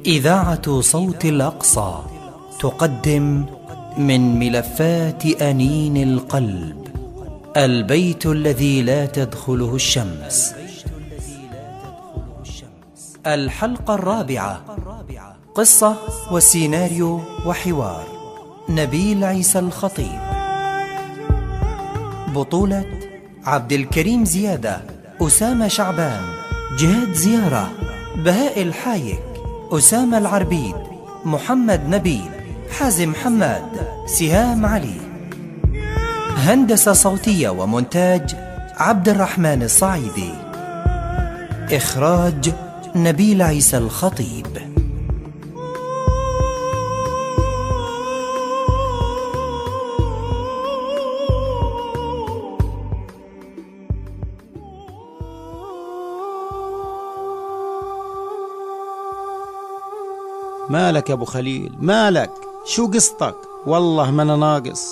إذاعة صوت الأقصى تقدم من ملفات أنين القلب البيت الذي لا تدخله الشمس. الحلقة الرابعة، قصة وسيناريو وحوار نبيل عيسى الخطيب. بطولة عبد الكريم زيادة، أسامة شعبان، جهاد زيارة، بهاء الحايك، أسامة العربيد، محمد نبيل، حازم حماد، سهام علي. هندسة صوتية ومونتاج عبد الرحمن الصعيدي. إخراج نبيل عيسى الخطيب. مالك يا ابو خليل؟ مالك؟ شو قصتك؟ والله ما انا ناقص.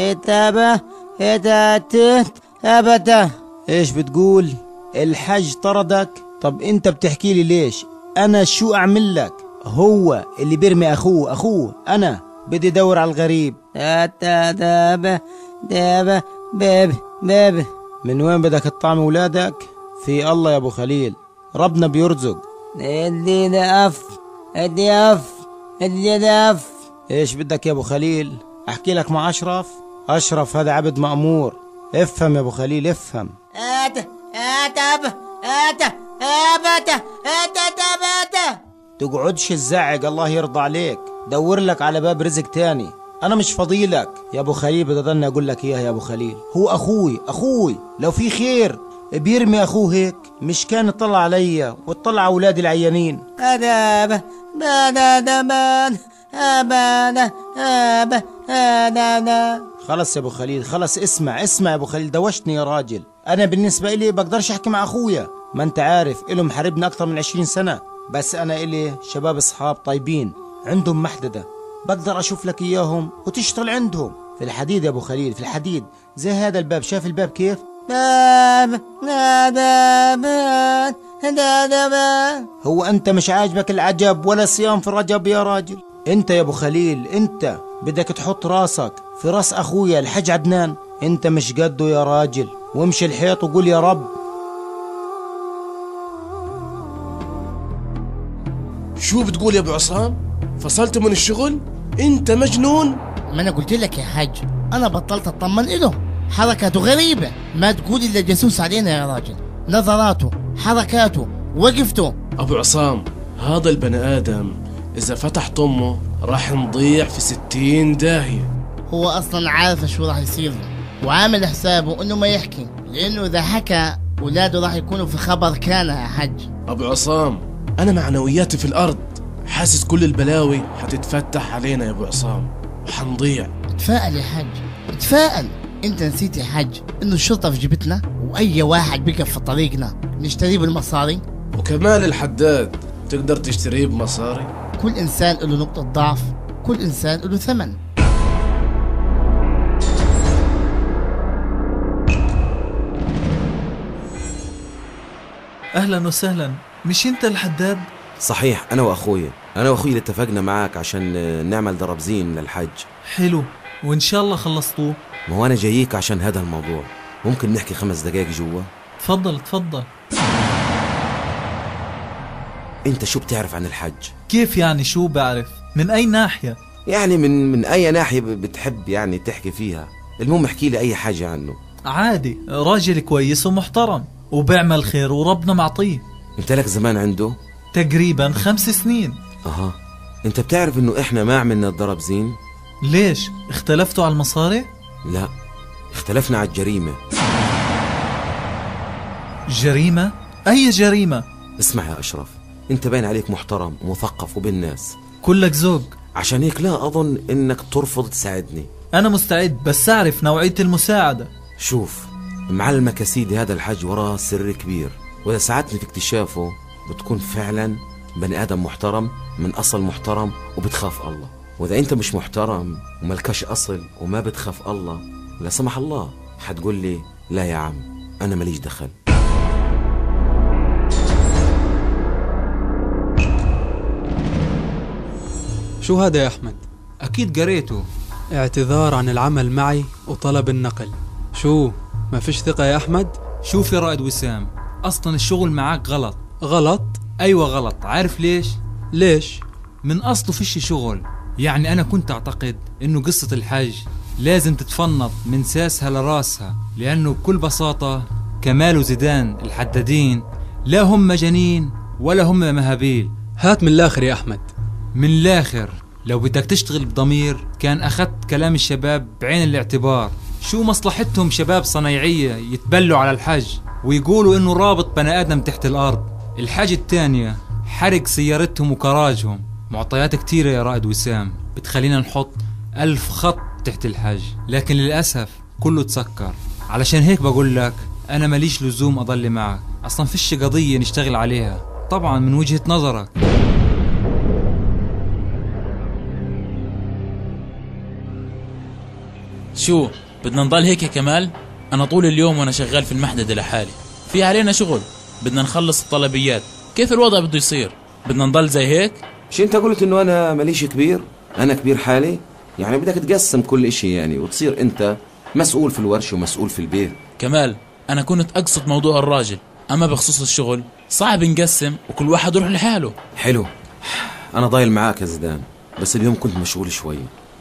ابدا. ايش بتقول؟ الحج طردك؟ طب انت بتحكي لي ليش؟ انا شو اعمل لك؟ هو اللي بيرمي اخوه انا بدي ادور على الغريب. بابا من وين بدك تطعم اولادك؟ في الله يا ابو خليل، ربنا بيرزق. ادي اف. ايش بدك يا ابو خليل؟ احكي لك مع اشرف هذا عبد مأمور. افهم يا ابو خليل، افهم. تقعدش تزعق، الله يرضى عليك. دور لك على باب رزق تاني، انا مش فضيلك يا ابو خليل. بدي اضل اقول لك اياها يا ابو خليل، هو اخوي لو في خير بيرمي اخوه هيك؟ مش كان يطلع علي ويطلع اولادي العيانين؟ خلص يا ابو خليل، خلص. اسمع يا ابو خليل، دوشتني يا راجل. انا بالنسبه لي بقدرش احكي مع اخويا، ما انت عارف إله محاربنا اكثر من 20 سنه. بس انا إلي شباب اصحاب طيبين عندهم محدده، بقدر اشوف لك اياهم وتشتغل عندهم في الحديد يا ابو خليل، في الحديد. زي هذا الباب، شايف الباب كيف؟ هو انت مش عاجبك العجب ولا صيام في الرجب يا راجل؟ انت يا ابو خليل، انت بدك تحط راسك في راس اخويا الحج عدنان؟ انت مش قده يا راجل. وامشي الحيط وقول يا رب. شو بتقول يا ابو عصام؟ فصلت من الشغل؟ انت مجنون. ما انا قلت لك يا حاج، انا بطلت اطمن له. حركاته غريبة، ما تقول الا جاسوس علينا يا راجل. نظراته، حركاته، وقفته. ابو عصام، هذا البني ادم اذا فتح طمه راح نضيع في 60 داهية. هو اصلا عارف شو راح يصير له، وعامل حسابه انه ما يحكي، لانه اذا حكى اولاده راح يكونوا في خبر كان يا حج. ابو عصام، انا معنوياتي في الارض، حاسس كل البلاوي حتتفتح علينا يا ابو عصام وحنضيع. تفائل يا حج، تفائل. انت نسيت يا حج انه الشرطة في جبتنا، واي واحد بيقف في طريقنا نشتريه بالمصاري. وكمال الحداد تقدر تشتريه بمصاري؟ كل انسان له نقطة ضعف، كل انسان له ثمن. اهلا وسهلا. مش انت الحداد؟ صحيح، انا واخوي اللي اتفقنا معاك عشان نعمل دربزين للحج. حلو، وان شاء الله خلصتوه. ما هو انا جاييك عشان هذا الموضوع. ممكن نحكي 5 دقائق جوا؟ تفضل. انت شو بتعرف عن الحج؟ كيف يعني شو بعرف؟ من اي ناحية؟ يعني من اي ناحية بتحب يعني تحكي فيها. المهم احكي لي اي حاجة عنه. عادي، راجل كويس ومحترم وبيعمل خير وربنا معطيه. انت لك زمان عنده؟ تقريبا 5 سنين. اها. انت بتعرف انه احنا ما عملنا الدربزين؟ ليش؟ اختلفتوا على المصاري؟ لا، اختلفنا على الجريمة. جريمة؟ أي جريمة؟ اسمع يا أشرف، انت باين عليك محترم ومثقف وبالناس، كلك ذوق. عشان هيك لا أظن انك ترفض تساعدني. أنا مستعد، بس أعرف نوعية المساعدة. شوف، معلمك يا سيدي، هذا الحج وراه سر كبير، وإذا ساعدتني في اكتشافه بتكون فعلا بني آدم محترم من أصل محترم وبتخاف الله. وإذا أنت مش محترم وملكش أصل وما بتخاف الله، لا سمح الله حتقول لي لا يا عم أنا ماليش دخل. شو هذا يا أحمد؟ أكيد قريته. اعتذار عن العمل معي وطلب النقل. شو ما فيش ثقة يا أحمد؟ شوف يا رائد وسام، أصلا الشغل معاك غلط. غلط؟ أيوة غلط. عارف ليش؟ ليش؟ من أصله فيش شغل. يعني أنا كنت أعتقد إنه قصة الحج لازم تتفنط من ساسها لراسها، لأنه بكل بساطة كمال وزيدان الحدادين لا هم مجانين ولا هم مهابيل. هات من الآخر يا أحمد. من الآخر، لو بدك تشتغل بضمير كان أخذت كلام الشباب بعين الاعتبار. شو مصلحتهم شباب صنايعية يتبلوا على الحج ويقولوا إنه رابط بني آدم تحت الأرض؟ الحاجة التانية حرق سيارتهم وكراجهم. معطيات كتيرة يا رائد وسام بتخلينا نحط 1000 خط تحت الحج، لكن للأسف كله تسكر. علشان هيك بقول لك أنا ماليش لزوم أضل معك، أصلا فيش قضية نشتغل عليها، طبعا من وجهة نظرك. شو بدنا نضل هيك يا كمال؟ أنا طول اليوم وأنا شغال في المحددة لحالي، في علينا شغل، بدنا نخلص الطلبيات. كيف الوضع بده يصير؟ بدنا نضل زي هيك؟ مش انت قلت انه انا ماليش كبير؟ انا كبير حالي، يعني بدك تقسم كل اشي يعني، وتصير انت مسؤول في الورشة ومسؤول في البيت. كمال أنا كنت أقصد موضوع الراجل، أما بخصوص الشغل صعب نقسم وكل واحد يروح لحاله. حلو، انا ضايل معاك يا زيدان، بس اليوم كنت مشغول شوي.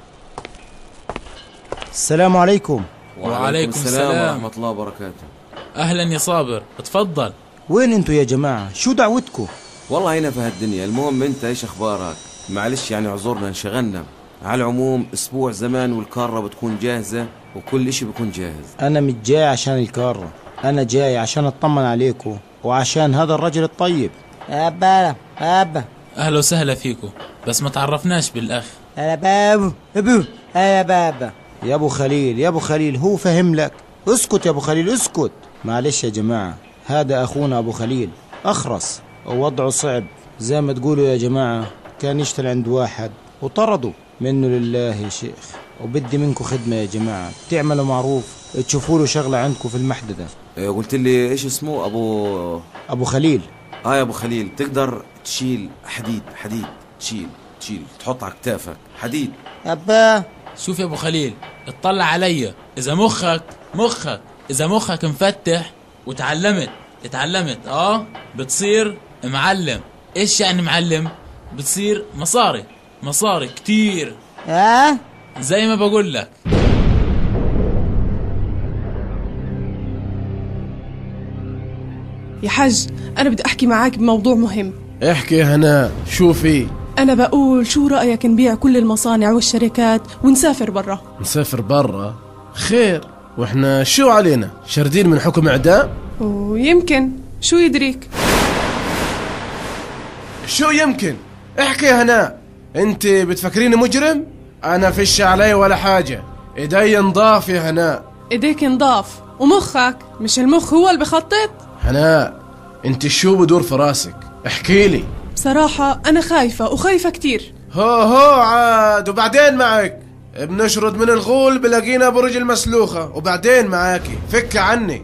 السلام عليكم. وعليكم السلام ورحمة الله وبركاته. أهلا يا صابر، اتفضل. وين انتوا يا جماعة؟ شو دعوتكم؟ والله هنا في هالدنيا. المهم انت ايش اخبارك؟ معلش يعني اعذرنا انشغلنا. على العموم اسبوع زمان والكارة بتكون جاهزة وكل اشي بيكون جاهز. انا مش جاي عشان الكارة، انا جاي عشان اطمن عليكم وعشان هذا الرجل الطيب. أبا أهلا وسهلا فيكم، بس ما تعرفناش بالأخ. أنا بابو أنا بابا. يا ابو خليل يا ابو خليل، هو فهم لك. اسكت يا ابو خليل اسكت. معلش يا جماعة، هذا اخونا ابو خليل اخرس ووضعه صعب زي ما تقولوا يا جماعة. كان يشتغل عند واحد وطرده منه لله يا شيخ، وبدي منكم خدمة يا جماعة، تعملوا معروف تشوفوا له شغلة عندكم في المحددة. قلت لي ايش اسمه؟ ابو خليل. يا ابو خليل، تقدر تشيل حديد تشيل تحط على كتافك حديد. أبا شوف يا أبو خليل، اطلع علي. إذا مخك مفتح وتعلمت بتصير معلم. إيش يعني معلم؟ بتصير مصاري كتير. زي ما بقول لك. يا حج، أنا بدي أحكي معاك بموضوع مهم. احكي يا هناء، شو في؟ أنا بقول شو رأيك نبيع كل المصانع والشركات ونسافر برا؟ نسافر برا؟ خير، واحنا شو علينا؟ شردين من حكم إعدام؟ ويمكن، شو يدريك؟ شو يمكن؟ احكي يا هناء، انت بتفكريني مجرم؟ انا فيش علي ولا حاجة، ايدي نضاف يا هناء. ايديك نضاف ومخك، مش المخ هو اللي بخطط؟ هناء انت شو بدور في راسك؟ احكي لي. بصراحة أنا خايفة كتير. هو عاد، وبعدين معك بنشرد من الغول بلاقينا برجل مسلوخة، وبعدين معاكي فك عني.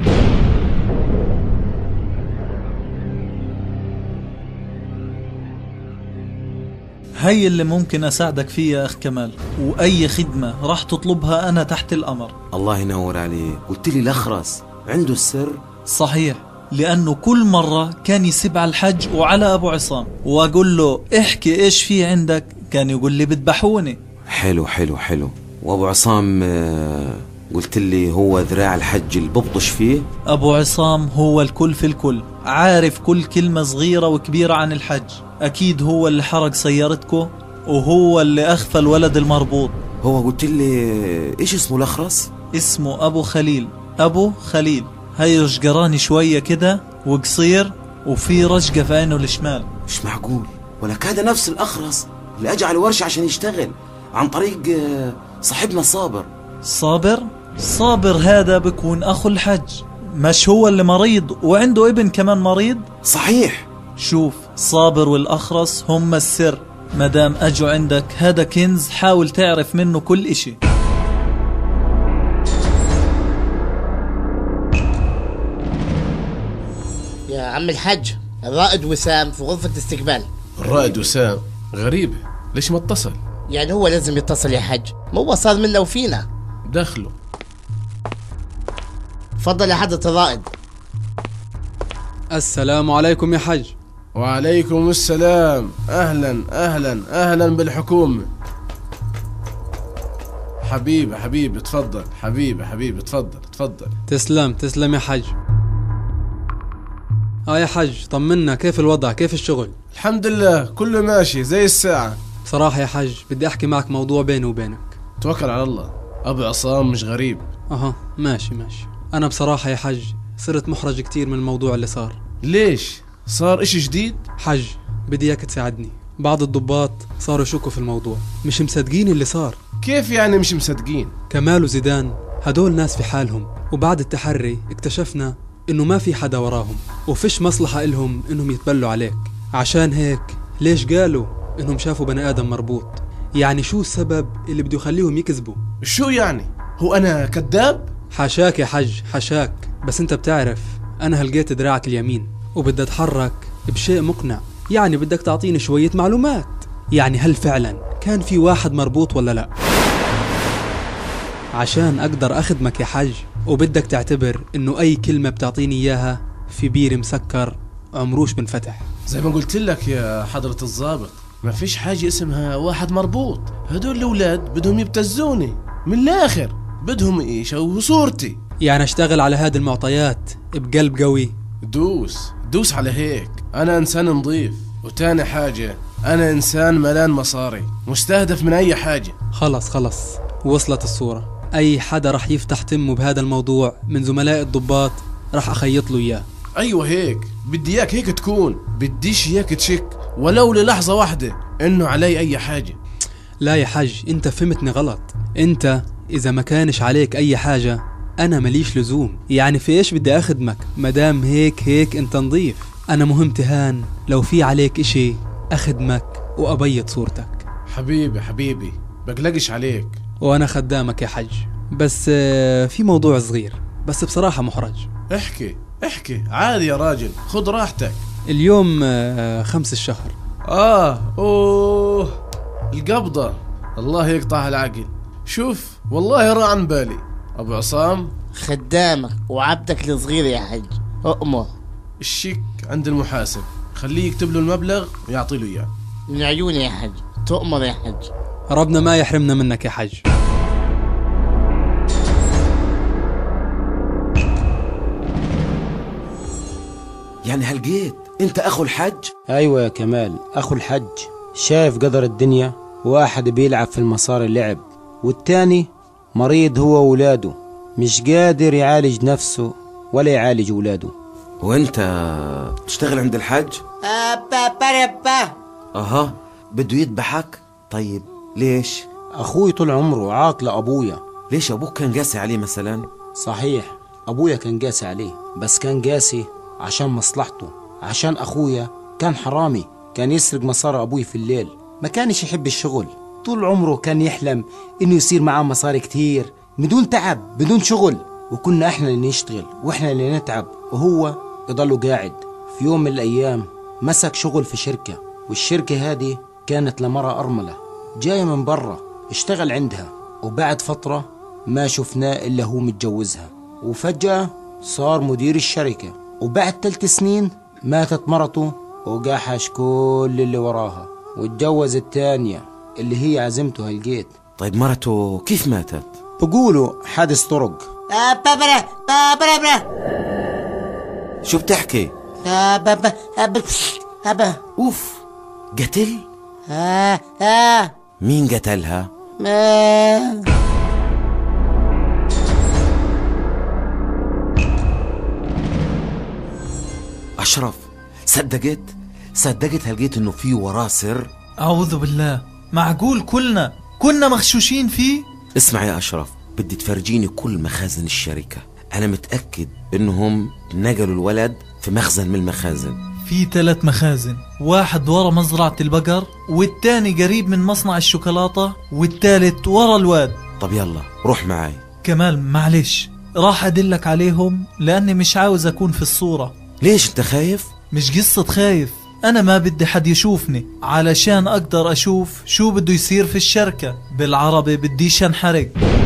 هي اللي ممكن أساعدك فيه يا أخ كمال، وأي خدمة راح تطلبها أنا تحت الأمر. الله ينور عليك. قلت لي الأخرس عنده السر. صحيح، لأنه كل مرة كان يسب على الحج وعلى أبو عصام، وأقول له احكي إيش في عندك، كان يقول لي بتبحوني. حلو. وأبو عصام قلت لي هو ذراع الحج اللي ببطش فيه. أبو عصام هو الكل في الكل، عارف كل كلمة صغيرة وكبيرة عن الحج. أكيد هو اللي حرق سيارتكو، وهو اللي أخفى الولد المربوط. هو قلت لي إيش اسمه الأخرس؟ اسمه أبو خليل. أبو خليل، هاي رشقراني شوية كده وقصير، وفي رشقة في عينه الشمال. مش معقول، ولك هذا نفس الأخرس اللي أجى على الورشة عشان يشتغل عن طريق صاحبنا صابر هذا بكون أخو الحج، مش هو اللي مريض وعنده ابن كمان مريض؟ صحيح. شوف، صابر والأخرس هم السر. مدام أجوا عندك هذا كنز، حاول تعرف منه كل إشي. يا عم الحج، الرائد وسام في غرفة استقبال. الرائد وسام؟ غريبة، ليش ما اتصل؟ يعني هو لازم يتصل يا حج، ما هو صار منا وفينا. دخله. تفضل يا حضرة الرائد. السلام عليكم يا حج. وعليكم السلام. أهلا أهلا أهلا بالحكومة. حبيبي تفضل. حبيبي تفضل. تسلم يا حج. يا حج طمنا، كيف الوضع؟ كيف الشغل؟ الحمد لله كله ماشي زي الساعة. بصراحة يا حج بدي أحكي معك موضوع بيني وبينك. توكل على الله، أبو عصام مش غريب. ماشي. أنا بصراحة يا حج صرت محرج كتير من الموضوع اللي صار. ليش؟ صار إشي جديد؟ حج بدي إياك تساعدني. بعض الضباط صاروا يشكوا في الموضوع، مش مصدقين اللي صار. كيف يعني مش مصدقين؟ كمال وزيدان هدول ناس في حالهم، وبعد التحري اكتشفنا إنه ما في حدا وراهم وفيش مصلحة إلهم إنهم يتبلوا عليك. عشان هيك ليش قالوا إنهم شافوا بني آدم مربوط؟ يعني شو السبب اللي بده يخليهم يكذبوا؟ شو يعني؟ هو أنا كذاب؟ حاشاك يا حج حاشاك، بس أنت بتعرف أنا هلقيت دراعك اليمين وبدي أتحرك بشيء مقنع. يعني بدك تعطيني شوية معلومات. يعني هل فعلا كان في واحد مربوط ولا لا؟ عشان أقدر أخدمك يا حج، وبدك تعتبر إنه أي كلمة بتعطيني إياها في بير مسكر عمروش بنفتح. زي ما قلت لك يا حضرة الضابط، ما فيش حاجة اسمها واحد مربوط. هدول الأولاد بدهم يبتزوني من الآخر، بدهم يشوهوا صورتي. يعني أشتغل على هذه المعطيات بقلب قوي؟ دوس على هيك. أنا إنسان نظيف، وتاني حاجة أنا إنسان ملان مصاري، مستهدف من أي حاجة. خلص وصلت الصورة. أي حدا رح يفتح تمه بهذا الموضوع من زملاء الضباط رح أخيط له إياه. أيوة هيك بدي إياك هيك تكون، بديش إياك تشك ولو للحظة واحدة إنه علي أي حاجة. لا يا حج، أنت فهمتني غلط. أنت إذا ما كانش عليك أي حاجة أنا مليش لزوم. يعني في إيش بدي أخدمك مدام هيك أنت نظيف؟ أنا مهمتي هان لو في عليك إشي أخدمك وأبيض صورتك. حبيبي بقلقش عليك. وأنا خدامك يا حج، بس في موضوع صغير بس بصراحة محرج. احكي عادي يا راجل، خد راحتك. اليوم 5 الشهر. القبضة، الله يقطع العقل. شوف والله راح عن بالي. أبو عصام خدامك وعبدك الصغير يا حج، أؤمر. الشيك عند المحاسب، خليه يكتب له المبلغ ويعطي له إياه. من عيوني يا حج، تؤمر يا حج. ربنا ما يحرمنا منك يا حج. يعني هلقيت انت اخو الحج؟ ايوه يا كمال، اخو الحج. شايف قدر الدنيا، واحد بيلعب في المصاري اللعب، والتاني مريض هو وولاده، مش قادر يعالج نفسه ولا يعالج ولاده. وانت تشتغل عند الحج؟ بده يذبحك؟ طيب ليش؟ اخوي طول عمره عاق لابويا. ليش ابوك كان قاسي عليه مثلا؟ صحيح ابويا كان قاسي عليه، بس كان قاسي عشان مصلحته. عشان اخويا كان حرامي، كان يسرق مصاري ابوي في الليل، ما كانش يحب الشغل. طول عمره كان يحلم انه يصير معاه مصاري كتير بدون تعب بدون شغل، وكنا احنا اللي نشتغل واحنا اللي نتعب وهو يضله قاعد. في يوم من الايام مسك شغل في شركة، والشركة هذه كانت لمرأة أرملة جاية من برا، اشتغل عندها، وبعد فترة ما شفناه إلا هو متجوزها، وفجأة صار مدير الشركة. وبعد 3 سنين ماتت مرته وقاحش كل اللي وراها، واتجوز التانية اللي هي عزمته هالجيت. طيب مرته كيف ماتت؟ بقولوا حادث طرق. شو بتحكي؟ اوف، قتل؟ مين قتلها؟ أشرف، صدقت هلقيت إنه في وراه سر؟ أعوذ بالله، معقول كنا مغشوشين فيه؟ اسمع يا أشرف، بدي تفرجيني كل مخازن الشركة. أنا متأكد إنهم نقلوا الولد في مخزن من المخازن. في 3 مخازن، واحد ورا مزرعة البقر، والتاني قريب من مصنع الشوكولاتة، والتالت ورا الواد. طب يلا روح معاي. كمال معلش، راح أدلك عليهم لأني مش عاوز أكون في الصورة. ليش أنت خايف؟ مش قصة خايف، أنا ما بدي حد يشوفني علشان أقدر أشوف شو بده يصير في الشركة. بالعربي بديش انحرق.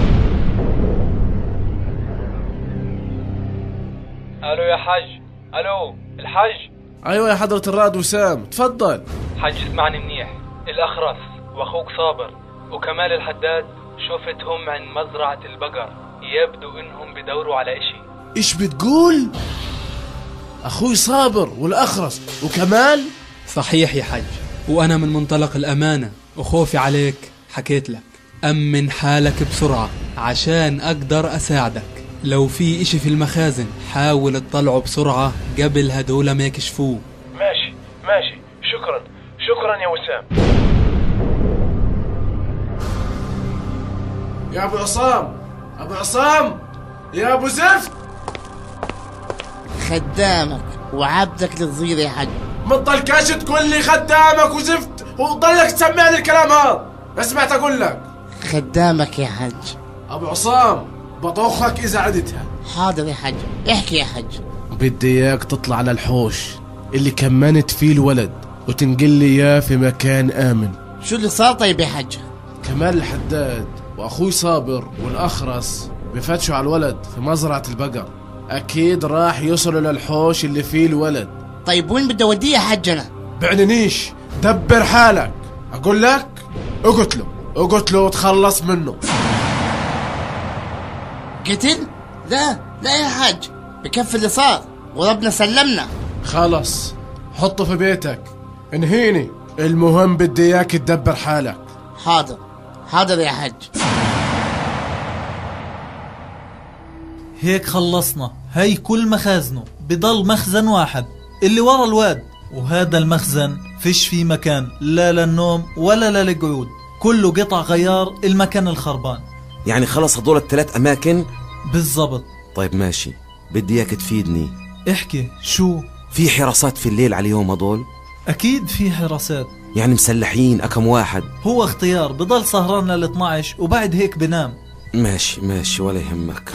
الو يا حج. الو الحج. ايوه يا حضرة الرائد وسام، تفضل. حج اسمعني منيح، الأخرس واخوك صابر وكمال الحداد شفتهم عند مزرعة البقر، يبدو انهم بدوروا على اشي. ايش بتقول؟ اخوي صابر والاخرس وكمال؟ صحيح يا حج، وأنا من منطلق الأمانة وخوفي عليك حكيت لك أمن حالك بسرعة عشان أقدر أساعدك. لو في إشي في المخازن حاول تطلعه بسرعة قبل هدول ما يكشفوه. ماشي ماشي، شكرا يا وسام. يا ابو عصام يا ابو زفت، خدامك وعبدك للصغير يا حج. ما تضلكش تقول لي خدامك وزفت وتضلك تسمعني الكلام هذا. اسمعت اقول لك خدامك يا حج. ابو عصام بطخك اذا عدتها. حاضر يا حج، احكي يا حج. بدي اياك تطلع على الحوش اللي كمنت فيه الولد وتنقل لي اياه في مكان امن. شو اللي صار طيب يا حج؟ كمال الحداد واخوي صابر والاخرس بفتشوا على الولد في مزرعة البقر، اكيد راح يوصلوا للحوش اللي فيه الولد. طيب وين بدي اوديه يا حج انا؟ بعننيش، دبر حالك. اقول لك اقتله وتخلص منه. قتل؟ لا يا حج، بكفي اللي صار وربنا سلمنا. خلص حطه في بيتك، انهيني. المهم بدي اياك تدبر حالك. حاضر يا حج. هيك خلصنا. هي كل مخازنه، بضل مخزن واحد اللي ورا الواد، وهذا المخزن فيش فيه مكان لا للنوم ولا للقعود، كله قطع غيار المكان الخربان. يعني خلص هدول ال3 أماكن بالضبط. طيب ماشي، بدي اياك تفيدني. احكي. شو؟ في حراسات في الليل عليهم هدول؟ اكيد في حراسات. يعني مسلحين أكم واحد؟ هو اختيار، بضل سهران لل12 وبعد هيك بنام. ماشي ولا يهمك.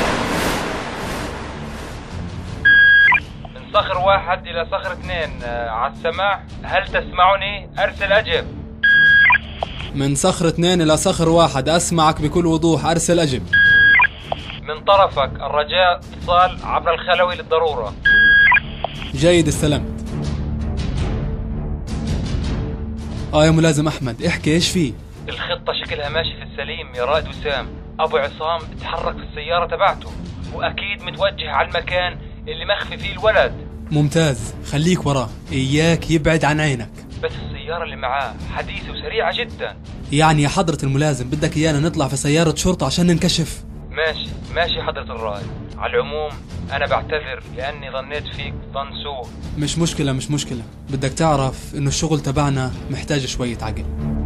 من صخر 1 إلى صخر 2 على السماع، هل تسمعني؟ أرسل أجب. من صخر 2 إلى صخر 1 أسمعك بكل وضوح، أرسل أجب. من طرفك الرجاء اتصال عبر الخلوي للضرورة. جيد، استلمت. يا ملازم أحمد، احكي ايش فيه؟ الخطة شكلها ماشي في السليم يا رائد وسام. أبو عصام تحرك في السيارة تبعته وأكيد متوجه على المكان اللي مخفي فيه الولد. ممتاز، خليك وراه، إياك يبعد عن عينك. بس السيارة اللي معاه حديثة وسريعة جدا. يعني يا حضرة الملازم بدك إيانا نطلع في سيارة شرطة عشان ننكشف؟ ماشي حضرة الرائد. على العموم أنا بعتذر لأني ظنيت فيك ظن سوء. مش مشكلة، بدك تعرف إنه الشغل تبعنا محتاج شوية عقل.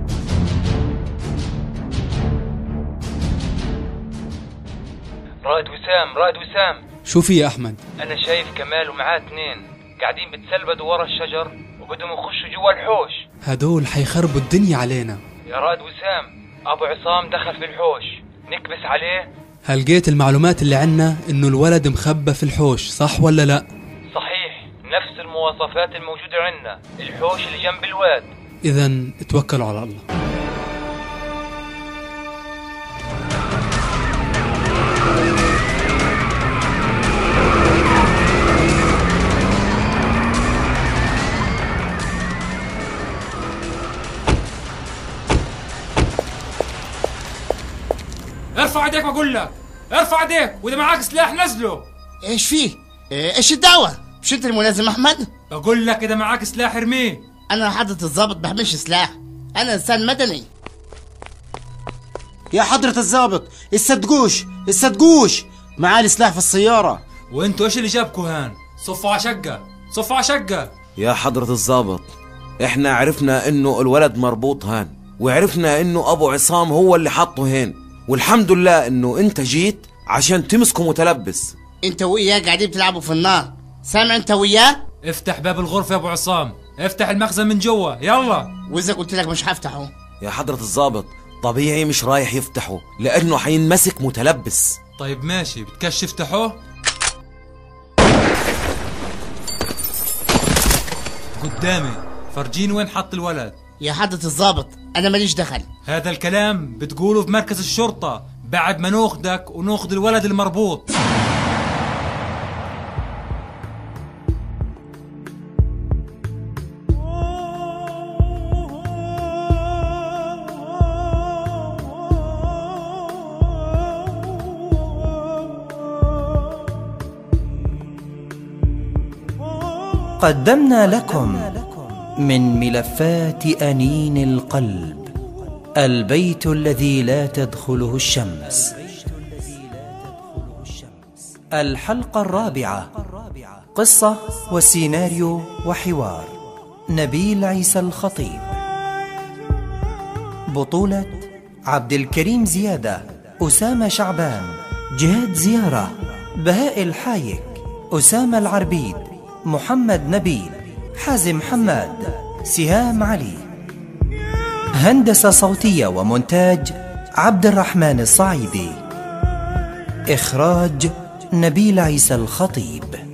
رائد وسام شو في يا أحمد؟ أنا شايف كمال ومعاه 2 قاعدين بتسلبدوا ورا الشجر وبدهم يخشوا جوا الحوش. هدول حيخربوا الدنيا علينا. يا رائد وسام، أبو عصام دخل في الحوش، نكبس عليه. هل لقيت المعلومات اللي عنا إنه الولد مخبى في الحوش، صح ولا لا؟ صحيح، نفس المواصفات الموجودة عنا، الحوش اللي جنب الواد. إذن اتوكلوا على الله. ارفع ايديك، بقول لك ارفع ايديك، واذا معاك سلاح نزله. ايش فيه؟ ايش الدعوة؟ مش انت الملازم احمد؟ بقول لك اذا معاك سلاح ارميه. انا حضرة الضابط بحملش سلاح، انا انسان مدني. يا حضرة الضابط الصدقوش معالي سلاح في السيارة. وانتوا ايش اللي جابكوا هان؟ صفوا على شقة. يا حضرة الضابط، احنا عرفنا انه الولد مربوط هان، وعرفنا انه ابو عصام هو اللي حطه هين، والحمد لله انه انت جيت عشان تمسكوا متلبس. انت وياه قاعدين بتلعبوا في النار، سامع انت وياه؟ افتح باب الغرفة يا ابو عصام، افتح المخزن من جوا يلا. واذا قلت لك مش هفتحه؟ يا حضرة الضابط طبيعي مش رايح يفتحه لانه حينمسك متلبس. طيب ماشي، بتكش افتحه. قدامي، فرجيني وين حط الولد. يا حضرة الضابط أنا ماليش دخل. هذا الكلام بتقوله في مركز الشرطة بعد ما ناخدك وناخد الولد المربوط. قدمنا لكم من ملفات أنين القلب البيت الذي لا تدخله الشمس، الحلقة الرابعة. قصة وسيناريو وحوار نبيل عيسى الخطيب. بطولة عبد الكريم زيادة، أسامة شعبان، جهاد زيارة، بهاء الحايك، أسامة العربيد، محمد نبيل، حازم حماد، سهام علي. هندسة صوتية ومونتاج عبد الرحمن الصعيدي. إخراج نبيل عيسى الخطيب.